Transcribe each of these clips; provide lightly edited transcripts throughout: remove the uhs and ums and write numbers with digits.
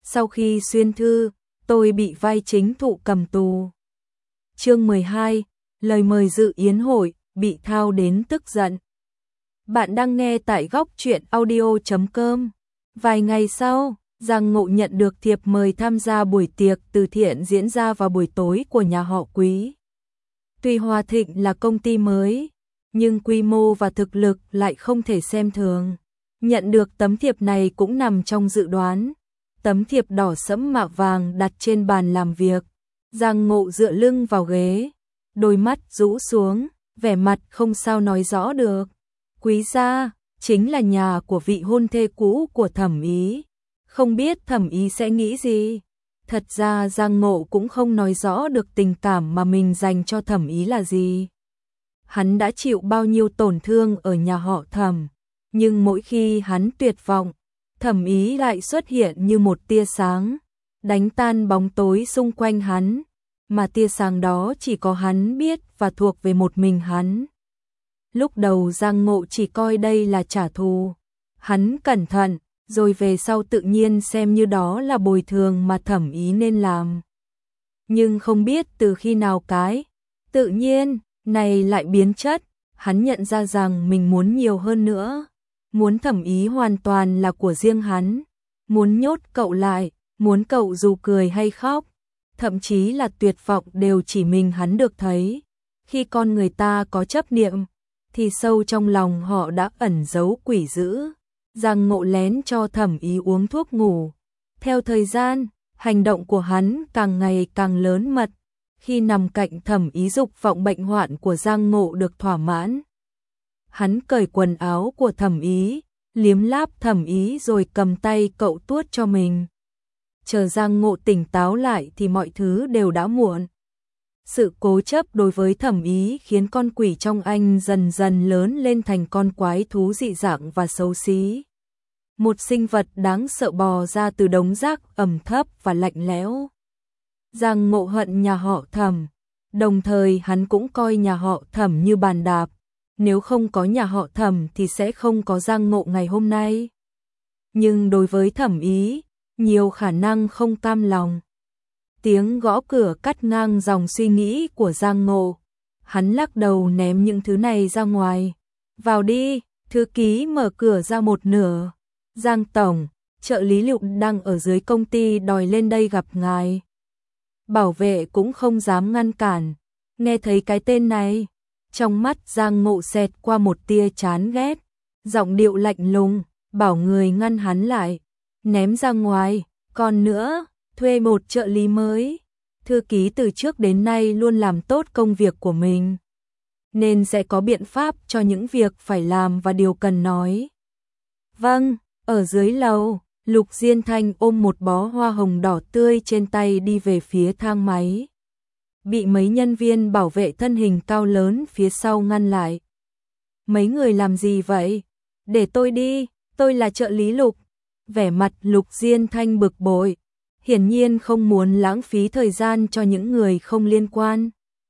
Sau khi xuyên thư, tôi bị vai chính thụ cầm tù. Chương 12, lời mời dự yến hội, bị thao đến tức giận. Bạn đang nghe tại góc truyện audio.com. Vài ngày sau, Giang Ngộ nhận được thiệp mời tham gia buổi tiệc từ thiện diễn ra vào buổi tối của nhà họ Quý. Tuy Hòa Thịnh là công ty mới, nhưng quy mô và thực lực lại không thể xem thường. Nhận được tấm thiệp này cũng nằm trong dự đoán. Tấm thiệp đỏ sẫm mạ vàng đặt trên bàn làm việc. Giang Ngộ dựa lưng vào ghế, đôi mắt rũ xuống, vẻ mặt không sao nói rõ được. Quý gia chính là nhà của vị hôn thê cũ của Thẩm Ý. Không biết Thẩm Ý sẽ nghĩ gì. Thật ra Giang Ngộ cũng không nói rõ được tình cảm mà mình dành cho Thẩm Ý là gì. Hắn đã chịu bao nhiêu tổn thương ở nhà họ Thẩm, nhưng mỗi khi hắn tuyệt vọng, Thẩm Ý lại xuất hiện như một tia sáng, đánh tan bóng tối xung quanh hắn, mà tia sáng đó chỉ có hắn biết và thuộc về một mình hắn. Lúc đầu Giang Ngộ chỉ coi đây là trả thù. Hắn cẩn thận, rồi về sau tự nhiên xem như đó là bồi thường mà Thẩm Ý nên làm. Nhưng không biết từ khi nào cái tự nhiên này lại biến chất, hắn nhận ra rằng mình muốn nhiều hơn nữa. Muốn Thẩm Ý hoàn toàn là của riêng hắn, muốn nhốt cậu lại, muốn cậu dù cười hay khóc, thậm chí là tuyệt vọng đều chỉ mình hắn được thấy. Khi con người ta có chấp niệm, thì sâu trong lòng họ đã ẩn giấu quỷ dữ. Giang Ngộ lén cho Thẩm Ý uống thuốc ngủ. Theo thời gian, hành động của hắn càng ngày càng lớn mật. Khi nằm cạnh Thẩm Ý, dục vọng bệnh hoạn của Giang Ngộ được thỏa mãn. Hắn cởi quần áo của Thẩm Ý, liếm láp Thẩm Ý rồi cầm tay cậu tuốt cho mình. Chờ Giang Ngộ tỉnh táo lại thì mọi thứ đều đã muộn. Sự cố chấp đối với Thẩm Ý khiến con quỷ trong anh dần dần lớn lên thành con quái thú dị dạng và xấu xí. Một sinh vật đáng sợ bò ra từ đống rác ẩm thấp và lạnh lẽo. Giang Ngộ hận nhà họ Thẩm, đồng thời hắn cũng coi nhà họ Thẩm như bàn đạp. Nếu không có nhà họ Thẩm thì sẽ không có Giang Ngộ ngày hôm nay. Nhưng đối với Thẩm Ý, nhiều khả năng không cam lòng. Tiếng gõ cửa cắt ngang dòng suy nghĩ của Giang Ngộ. Hắn lắc đầu ném những thứ này ra ngoài. Vào đi, thư ký mở cửa ra một nửa. Giang tổng, trợ lý Lục đang ở dưới công ty đòi lên đây gặp ngài. Bảo vệ cũng không dám ngăn cản. Nghe thấy cái tên này, trong mắt Giang Ngộ xẹt qua một tia chán ghét. Giọng điệu lạnh lùng, bảo người ngăn hắn lại. Ném ra ngoài, còn nữa, thuê một trợ lý mới. Thư ký từ trước đến nay luôn làm tốt công việc của mình, nên sẽ có biện pháp cho những việc phải làm và điều cần nói. Vâng, ở dưới lầu, Lục Diên Thanh ôm một bó hoa hồng đỏ tươi trên tay đi về phía thang máy. Bị mấy nhân viên bảo vệ thân hình cao lớn phía sau ngăn lại. Mấy người làm gì vậy? Để tôi đi, tôi là trợ lý Lục. Vẻ mặt Lục Diên Thanh bực bội, hiển nhiên không muốn lãng phí thời gian cho những người không liên quan.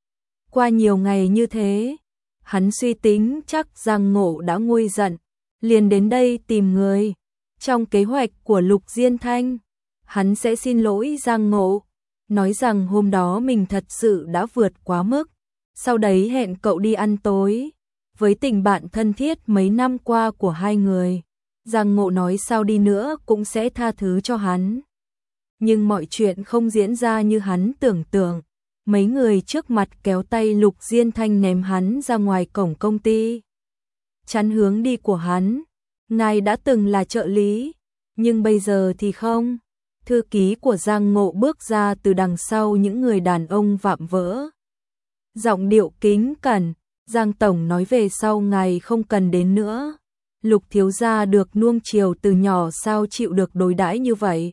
Qua nhiều ngày như thế, hắn suy tính chắc Giang Ngộ đã nguôi giận, liền đến đây tìm người. Trong kế hoạch của Lục Diên Thanh, hắn sẽ xin lỗi Giang Ngộ, nói rằng hôm đó mình thật sự đã vượt quá mức, sau đấy hẹn cậu đi ăn tối. Với tình bạn thân thiết mấy năm qua của hai người, Giang Ngộ nói sao đi nữa cũng sẽ tha thứ cho hắn. Nhưng mọi chuyện không diễn ra như hắn tưởng tượng. Mấy người trước mặt kéo tay Lục Diên Thanh ném hắn ra ngoài cổng công ty, chắn hướng đi của hắn. Ngài đã từng là trợ lý, nhưng bây giờ thì không. Thư ký của Giang Ngộ bước ra từ đằng sau những người đàn ông vạm vỡ. Giọng điệu kính cẩn, Giang tổng nói về sau ngài không cần đến nữa. Lục thiếu gia được nuông chiều từ nhỏ sao chịu được đối đãi như vậy.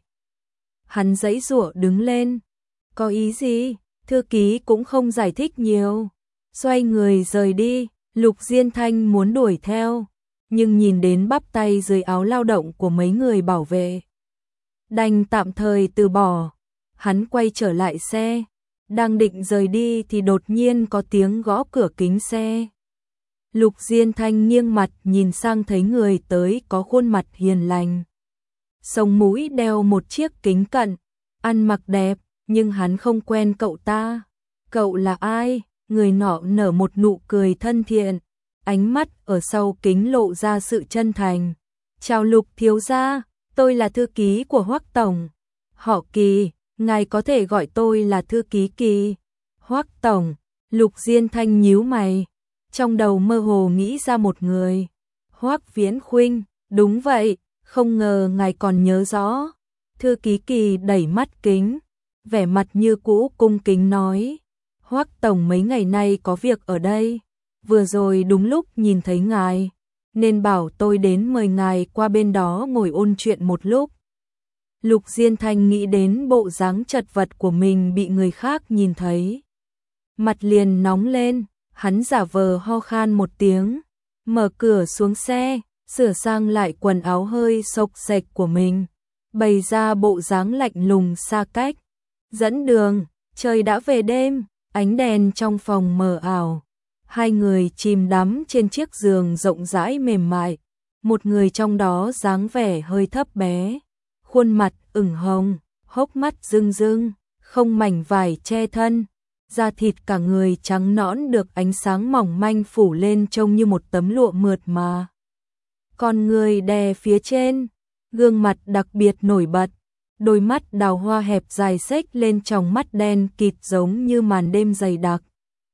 Hắn giãy giụa đứng lên. Có ý gì? Thư ký cũng không giải thích nhiều. Xoay người rời đi. Lục Diên Thanh muốn đuổi theo, nhưng nhìn đến bắp tay dưới áo lao động của mấy người bảo vệ, đành tạm thời từ bỏ. Hắn quay trở lại xe, đang định rời đi thì đột nhiên có tiếng gõ cửa kính xe. Lục Diên Thanh nghiêng mặt nhìn sang thấy người tới có khuôn mặt hiền lành. sống mũi đeo một chiếc kính cận, ăn mặc đẹp, nhưng hắn không quen cậu ta. Cậu là ai? Người nọ nở một nụ cười thân thiện, ánh mắt ở sau kính lộ ra sự chân thành. Chào Lục thiếu gia, tôi là thư ký của Hoắc tổng. Họ Kỳ, ngài có thể gọi tôi là thư ký Kỳ. Hoắc tổng, Lục Diên Thanh nhíu mày, trong đầu mơ hồ nghĩ ra một người. Hoắc Viễn Khuynh, đúng vậy, không ngờ ngài còn nhớ rõ. Thư ký Kỳ đẩy mắt kính, vẻ mặt như cũ cung kính nói. Hoắc tổng mấy ngày nay có việc ở đây, vừa rồi đúng lúc nhìn thấy ngài, nên bảo tôi đến mời ngài qua bên đó ngồi ôn chuyện một lúc. Lục Diên Thanh nghĩ đến bộ dáng chật vật của mình bị người khác nhìn thấy. Mặt liền nóng lên, hắn giả vờ ho khan một tiếng, mở cửa xuống xe, sửa sang lại quần áo hơi xộc xệch của mình, bày ra bộ dáng lạnh lùng xa cách. Dẫn đường, trời đã về đêm, ánh đèn trong phòng mờ ảo. Hai người chìm đắm trên chiếc giường rộng rãi mềm mại, một người trong đó dáng vẻ hơi thấp bé, khuôn mặt ửng hồng, hốc mắt rưng rưng, không mảnh vải che thân, da thịt cả người trắng nõn được ánh sáng mỏng manh phủ lên trông như một tấm lụa mượt mà. Con người đè phía trên, gương mặt đặc biệt nổi bật, đôi mắt đào hoa hẹp dài xếch lên tròng mắt đen kịt giống như màn đêm dày đặc.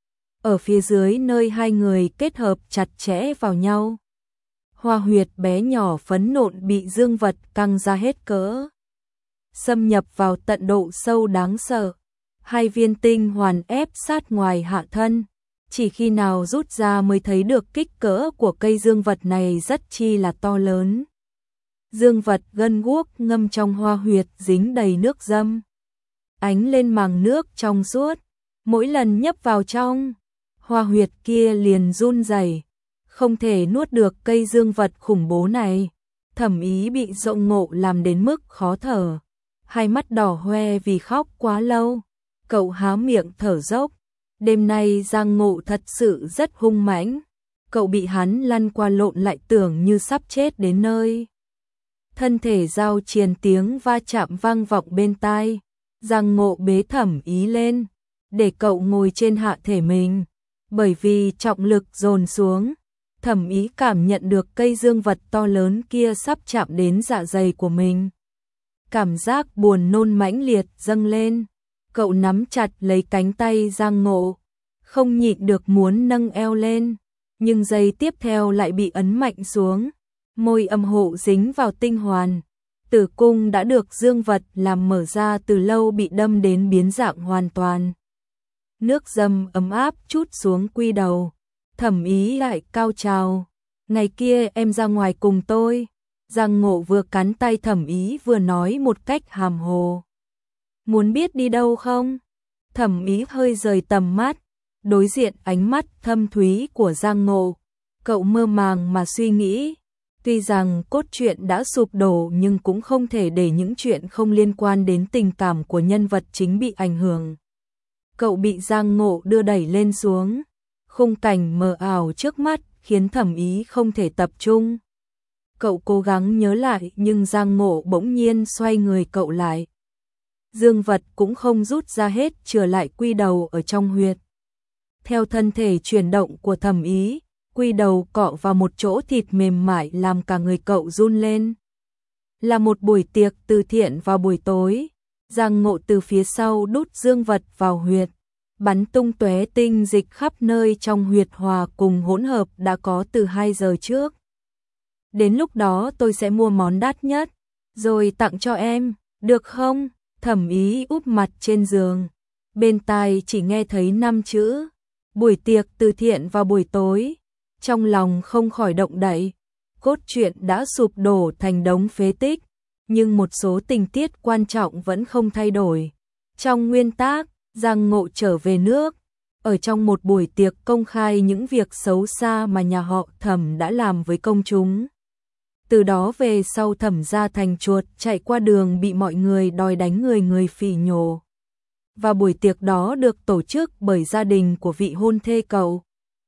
Ở phía dưới nơi hai người kết hợp chặt chẽ vào nhau, hoa huyệt bé nhỏ phấn nộn bị dương vật căng ra hết cỡ, xâm nhập vào tận độ sâu đáng sợ. Hai viên tinh hoàn ép sát ngoài hạ thân, chỉ khi nào rút ra mới thấy được kích cỡ của cây dương vật này rất chi là to lớn. Dương vật gân guốc ngâm trong hoa huyệt dính đầy nước dâm, ánh lên màng nước trong suốt, mỗi lần nhấp vào trong, hoa huyệt kia liền run rẩy, không thể nuốt được cây dương vật khủng bố này. Thẩm Ý bị Dộng Ngộ làm đến mức khó thở, hai mắt đỏ hoe vì khóc quá lâu. Cậu há miệng thở dốc, đêm nay Giang Ngộ thật sự rất hung mãnh, cậu bị hắn lăn qua lộn lại tưởng như sắp chết đến nơi. Thân thể giao triền tiếng va chạm vang vọng bên tai, Giang Ngộ bế Thẩm Ý lên, để cậu ngồi trên hạ thể mình, bởi vì trọng lực dồn xuống, Thẩm Ý cảm nhận được cây dương vật to lớn kia sắp chạm đến dạ dày của mình. Cảm giác buồn nôn mãnh liệt dâng lên. Cậu nắm chặt lấy cánh tay Giang Ngộ, không nhịn được muốn nâng eo lên, nhưng giây tiếp theo lại bị ấn mạnh xuống, môi âm hộ dính vào tinh hoàn, tử cung đã được dương vật làm mở ra từ lâu bị đâm đến biến dạng hoàn toàn. Nước dâm ấm áp trút xuống quy đầu, Thẩm Ý lại cao trào, ngày kia em ra ngoài cùng tôi. Giang Ngộ vừa cắn tay Thẩm Ý vừa nói một cách hàm hồ. Muốn biết đi đâu không? Thẩm Ý hơi rời tầm mắt, đối diện ánh mắt thâm thúy của Giang Ngộ. Cậu mơ màng mà suy nghĩ, tuy rằng cốt truyện đã sụp đổ nhưng cũng không thể để những chuyện không liên quan đến tình cảm của nhân vật chính bị ảnh hưởng. Cậu bị Giang Ngộ đưa đẩy lên xuống, khung cảnh mờ ảo trước mắt khiến Thẩm Ý không thể tập trung. Cậu cố gắng nhớ lại nhưng Giang Ngộ bỗng nhiên xoay người cậu lại. Dương vật cũng không rút ra hết, trở lại quy đầu ở trong huyệt. Theo thân thể chuyển động của Thẩm Ý, quy đầu cọ vào một chỗ thịt mềm mại làm cả người cậu run lên. Là một buổi tiệc từ thiện vào buổi tối, Giang Ngộ từ phía sau đút dương vật vào huyệt, bắn tung tóe tinh dịch khắp nơi trong huyệt hòa cùng hỗn hợp đã có từ 2 giờ trước. Đến lúc đó tôi sẽ mua món đắt nhất, rồi tặng cho em, được không? Thẩm Ý úp mặt trên giường, bên tai chỉ nghe thấy 5 chữ, buổi tiệc từ thiện vào buổi tối, trong lòng không khỏi động đậy. Cốt truyện đã sụp đổ thành đống phế tích, nhưng một số tình tiết quan trọng vẫn không thay đổi. Trong nguyên tác, Giang Ngộ trở về nước, ở trong một buổi tiệc công khai những việc xấu xa mà nhà họ Thẩm đã làm với công chúng. Từ đó về sau Thẩm gia thành chuột chạy qua đường bị mọi người đòi đánh người phỉ nhổ. Và buổi tiệc đó được tổ chức bởi gia đình của vị hôn thê cậu.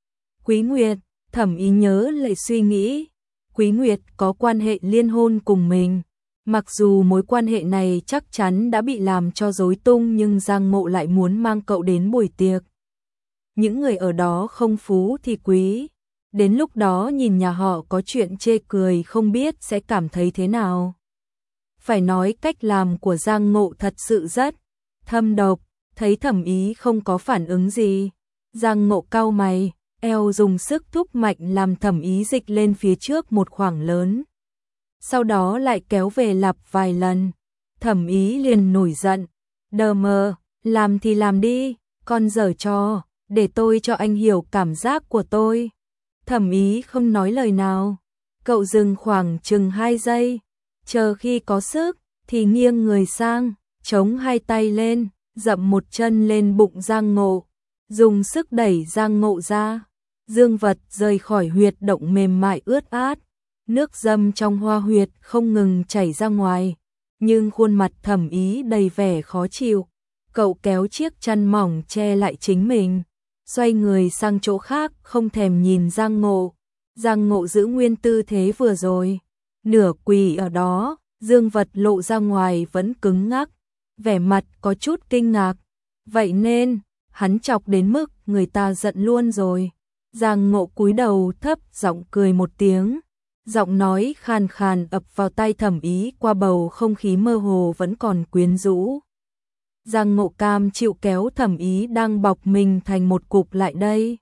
Quý Nguyệt, Thẩm Ý nhớ lại suy nghĩ, Quý Nguyệt có quan hệ liên hôn cùng mình, Mặc dù mối quan hệ này chắc chắn đã bị làm cho rối tung nhưng Giang Ngộ lại muốn mang cậu đến buổi tiệc. Những người ở đó không phú thì quý. Đến lúc đó nhìn nhà họ có chuyện chê cười không biết sẽ cảm thấy thế nào. Phải nói cách làm của Giang Ngộ thật sự rất thâm độc, thấy Thẩm Ý không có phản ứng gì. Giang Ngộ cau mày, eo dùng sức thúc mạnh làm Thẩm Ý dịch lên phía trước một khoảng lớn. Sau đó lại kéo về lặp vài lần. Thẩm Ý liền nổi giận, đờ mờ, làm thì làm đi, con giở trò, để tôi cho anh hiểu cảm giác của tôi. Thẩm Ý không nói lời nào, cậu dừng khoảng chừng 2 giây, chờ khi có sức thì nghiêng người sang, chống hai tay lên, dậm một chân lên bụng Giang Ngộ, dùng sức đẩy Giang Ngộ ra. Dương vật rời khỏi huyệt động mềm mại ướt át, nước dâm trong hoa huyệt không ngừng chảy ra ngoài, nhưng khuôn mặt Thẩm Ý đầy vẻ khó chịu. Cậu kéo chiếc chăn mỏng che lại chính mình, xoay người sang chỗ khác không thèm nhìn Giang Ngộ. Giang Ngộ giữ nguyên tư thế vừa rồi, nửa quỳ ở đó, dương vật lộ ra ngoài vẫn cứng ngắc, vẻ mặt có chút kinh ngạc. Vậy nên, hắn chọc đến mức người ta giận luôn rồi. Giang Ngộ cúi đầu thấp giọng cười một tiếng, giọng nói khàn khàn ập vào tai Thẩm Ý qua bầu không khí mơ hồ vẫn còn quyến rũ. Giang Ngộ cam chịu kéo Thẩm Ý đang bọc mình thành một cục lại đây.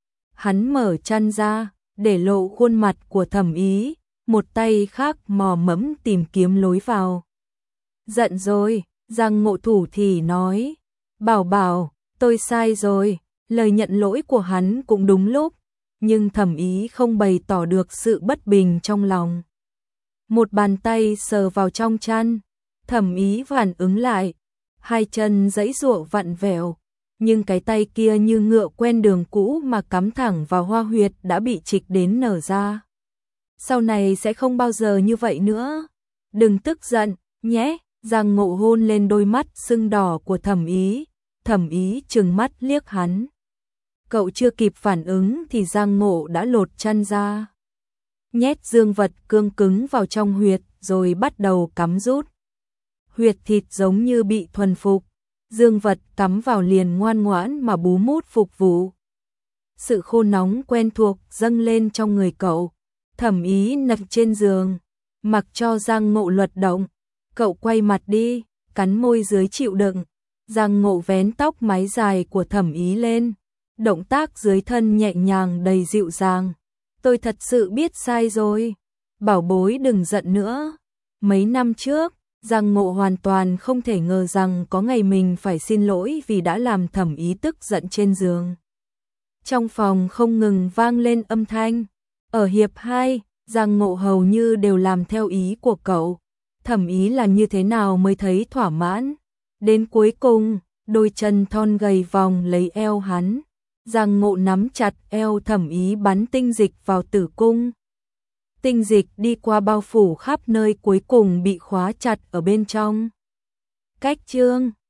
Hắn mở chăn ra, để lộ khuôn mặt của Thẩm Ý, một tay khác mò mẫm tìm kiếm lối vào. Giận rồi, Giang Ngộ thủ thỉ nói, bảo bảo, tôi sai rồi, lời nhận lỗi của hắn cũng đúng lúc, nhưng Thẩm Ý không bày tỏ được sự bất bình trong lòng. Một bàn tay sờ vào trong chăn, Thẩm Ý phản ứng lại, hai chân giãy giụa vặn vẹo, nhưng cái tay kia như ngựa quen đường cũ mà cắm thẳng vào hoa huyệt đã bị trịch đến nở ra. Sau này sẽ không bao giờ như vậy nữa. Đừng tức giận, nhé. Giang Ngộ hôn lên đôi mắt sưng đỏ của Thẩm Ý. Thẩm Ý trừng mắt liếc hắn. Cậu chưa kịp phản ứng thì Giang Ngộ đã lột chăn ra, nhét dương vật cương cứng vào trong huyệt rồi bắt đầu cắm rút. Huyệt thịt giống như bị thuần phục, dương vật cắm vào liền ngoan ngoãn mà bú mút phục vụ. Sự khô nóng quen thuộc dâng lên trong người cậu. Thẩm Ý nằm trên giường, mặc cho Giang Ngộ luật động. Cậu quay mặt đi, cắn môi dưới chịu đựng. Giang Ngộ vén tóc mái dài của Thẩm Ý lên, động tác dưới thân nhẹ nhàng đầy dịu dàng. Tôi thật sự biết sai rồi, bảo bối đừng giận nữa. Mấy năm trước, Giang Ngộ hoàn toàn không thể ngờ rằng có ngày mình phải xin lỗi vì đã làm Thẩm Ý tức giận trên giường. Trong phòng không ngừng vang lên âm thanh. Ở hiệp 2, Giang Ngộ hầu như đều làm theo ý của cậu. Thẩm Ý là như thế nào mới thấy thỏa mãn. Đến cuối cùng, đôi chân thon gầy vòng lấy eo hắn. Giang Ngộ nắm chặt eo Thẩm Ý bắn tinh dịch vào tử cung. Tinh dịch đi qua bao phủ khắp nơi cuối cùng bị khóa chặt ở bên trong. Cách chương